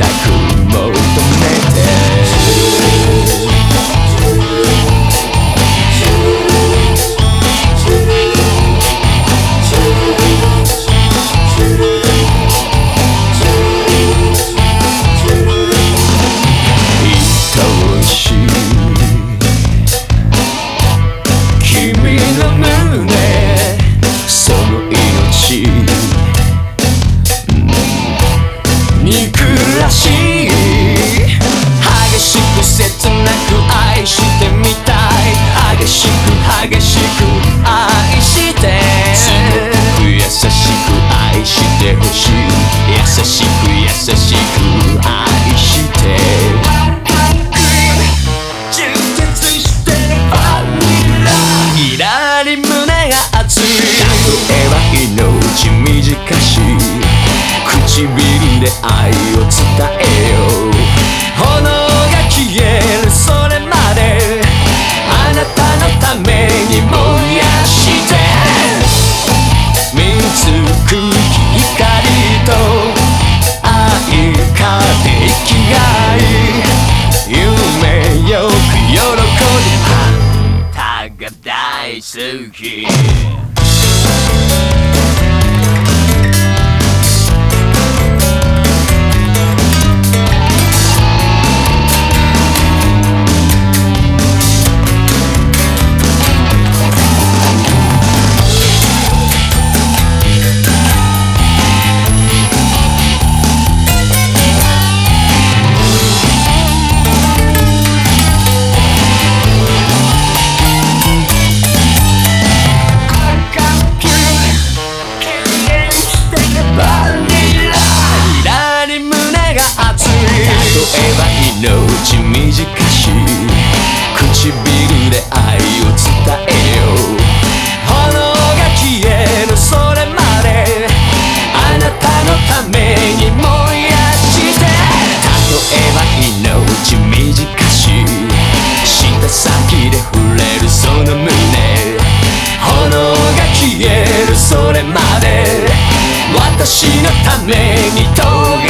たく求めて愛しい君の胸その命憎らしい激しく切なく愛してみたい激しく激しく愛して強く優しく愛してほしい優しく優しく愛して充実してバニラいらり胸が熱い例えば命短し唇で愛を伝えよう炎が消えるそれまであなたのために燃やして見つく光と愛かで生きがい夢よく喜んであんたが大好き命短し唇で愛を伝えよう炎が消えるそれまであなたのために燃やして例えば命短し舌先で触れるその胸炎が消えるそれまで私のために